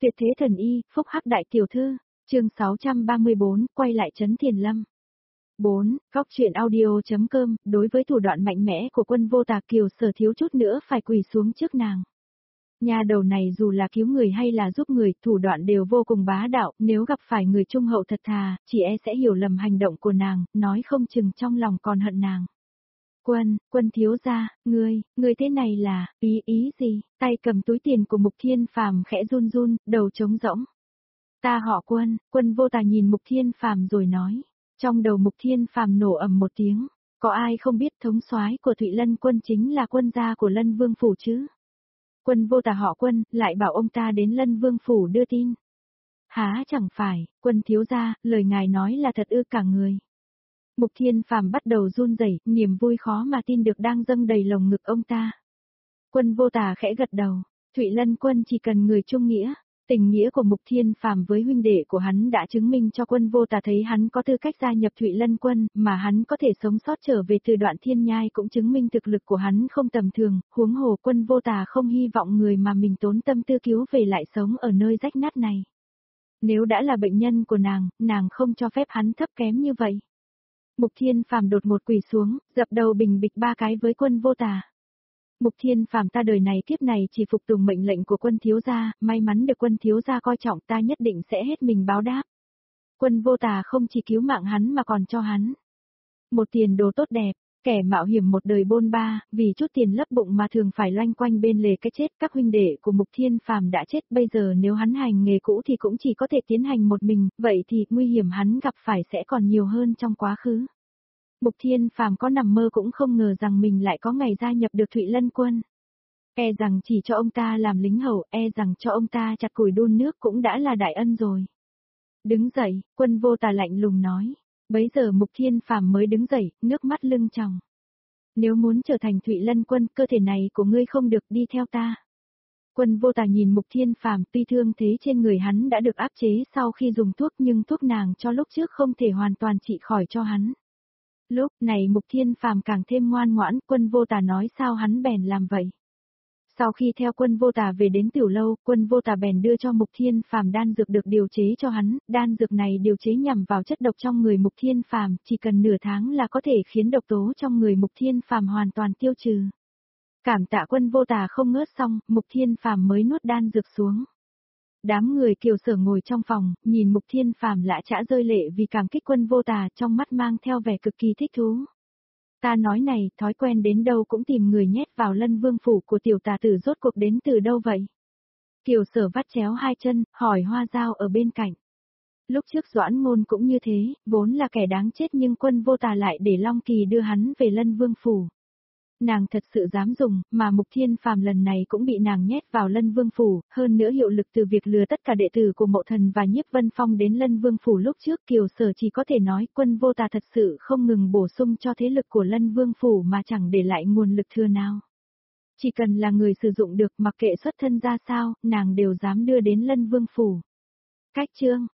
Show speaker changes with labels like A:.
A: Tuyệt thế thần y, phúc hắc đại tiểu thư, chương 634, quay lại Trấn Thiền Lâm. 4. Góc truyện audio.com, đối với thủ đoạn mạnh mẽ của Quân Vô Tà, Kiều Sở thiếu chút nữa phải quỳ xuống trước nàng. Nhà đầu này dù là cứu người hay là giúp người, thủ đoạn đều vô cùng bá đạo, nếu gặp phải người trung hậu thật thà, chỉ e sẽ hiểu lầm hành động của nàng, nói không chừng trong lòng còn hận nàng. Quân thiếu gia, ngươi thế này là, ý gì? Tay cầm túi tiền của Mục Thiên Phàm khẽ run run, đầu trống rỗng. Ta họ Quân Vô Tà nhìn Mục Thiên Phàm rồi nói. Trong đầu Mục Thiên Phàm nổ ầm một tiếng, có ai không biết thống soái của Thụy Lân Quân chính là quân gia của Lân Vương Phủ chứ? Quân Vô Tà họ Quân, lại bảo ông ta đến Lân Vương Phủ đưa tin. Há chẳng phải, Quân thiếu gia, lời ngài nói là thật ư? Cả người. Mục Thiên Phàm bắt đầu run rẩy, niềm vui khó mà tin được đang dâng đầy lồng ngực ông ta. Quân Vô Tà khẽ gật đầu, Thụy Lân Quân chỉ cần người trung nghĩa. Tình nghĩa của Mục Thiên Phàm với huynh đệ của hắn đã chứng minh cho Quân Vô Tà thấy hắn có tư cách gia nhập Thụy Lân Quân, mà hắn có thể sống sót trở về từ Đoạn Thiên Nhai cũng chứng minh thực lực của hắn không tầm thường, huống hồ Quân Vô Tà không hy vọng người mà mình tốn tâm tư cứu về lại sống ở nơi rách nát này. Nếu đã là bệnh nhân của nàng không cho phép hắn thấp kém như vậy. Mục Thiên Phàm đột ngột quỳ xuống, dập đầu bình bịch 3 cái với Quân Vô Tà. Mục Thiên Phàm, ta đời này kiếp này chỉ phục tùng mệnh lệnh của Quân thiếu gia, may mắn được Quân thiếu gia coi trọng, ta nhất định sẽ hết mình báo đáp. Quân Vô Tà không chỉ cứu mạng hắn mà còn cho hắn một tiền đồ tốt đẹp. Kẻ mạo hiểm một đời bôn ba, vì chút tiền lấp bụng mà thường phải loanh quanh bên lề cái chết. Các huynh đệ của Mục Thiên Phàm đã chết, bây giờ nếu hắn hành nghề cũ thì cũng chỉ có thể tiến hành một mình, vậy thì nguy hiểm hắn gặp phải sẽ còn nhiều hơn trong quá khứ. Mục Thiên Phàm có nằm mơ cũng không ngờ rằng mình lại có ngày gia nhập được Thụy Lân Quân. E rằng chỉ cho ông ta làm lính hầu, e rằng cho ông ta chặt củi đun nước cũng đã là đại ân rồi. Đứng dậy, Quân Vô Tà lạnh lùng nói. Bấy giờ Mục Thiên Phàm mới đứng dậy, nước mắt lưng tròng. Nếu muốn trở thành Thụy Lân Quân, cơ thể này của ngươi không được, đi theo ta. Quân Vô Tà nhìn Mục Thiên Phàm, tuy thương thế trên người hắn đã được áp chế sau khi dùng thuốc, nhưng thuốc nàng cho lúc trước không thể hoàn toàn trị khỏi cho hắn. Lúc này Mục Thiên Phàm càng thêm ngoan ngoãn, Quân Vô Tà nói sao hắn bèn làm vậy. Sau khi theo Quân Vô Tà về đến tiểu lâu, Quân Vô Tà bèn đưa cho Mục Thiên Phàm đan dược được điều chế cho hắn, đan dược này điều chế nhằm vào chất độc trong người Mục Thiên Phàm, chỉ cần nửa tháng là có thể khiến độc tố trong người Mục Thiên Phàm hoàn toàn tiêu trừ. Cảm tạ Quân Vô Tà không ngớt xong, Mục Thiên Phàm mới nuốt đan dược xuống. Đám người Kiều Sở ngồi trong phòng, nhìn Mục Thiên Phàm lã chã rơi lệ vì cảm kích Quân Vô Tà, trong mắt mang theo vẻ cực kỳ thích thú. Ta nói này, thói quen đến đâu cũng tìm người nhét vào Lân Vương Phủ của tiểu tà tử, rốt cuộc đến từ đâu vậy? Kiều Sở vắt chéo hai chân, hỏi Hoa Dao ở bên cạnh. Lúc trước Doãn Ngôn cũng như thế, vốn là kẻ đáng chết nhưng Quân Vô Tà lại để Long Kỳ đưa hắn về Lân Vương Phủ. Nàng thật sự dám dùng, mà Mục Thiên Phàm lần này cũng bị nàng nhét vào Lân Vương Phủ, hơn nữa hiệu lực từ việc lừa tất cả đệ tử của Mộ Thần và Nhiếp Vân Phong đến Lân Vương Phủ lúc trước. Kiều Sở chỉ có thể nói Quân Vô Tà thật sự không ngừng bổ sung cho thế lực của Lân Vương Phủ mà chẳng để lại nguồn lực thừa nào. Chỉ cần là người sử dụng được, mặc kệ xuất thân ra sao, nàng đều dám đưa đến Lân Vương Phủ. Cách chương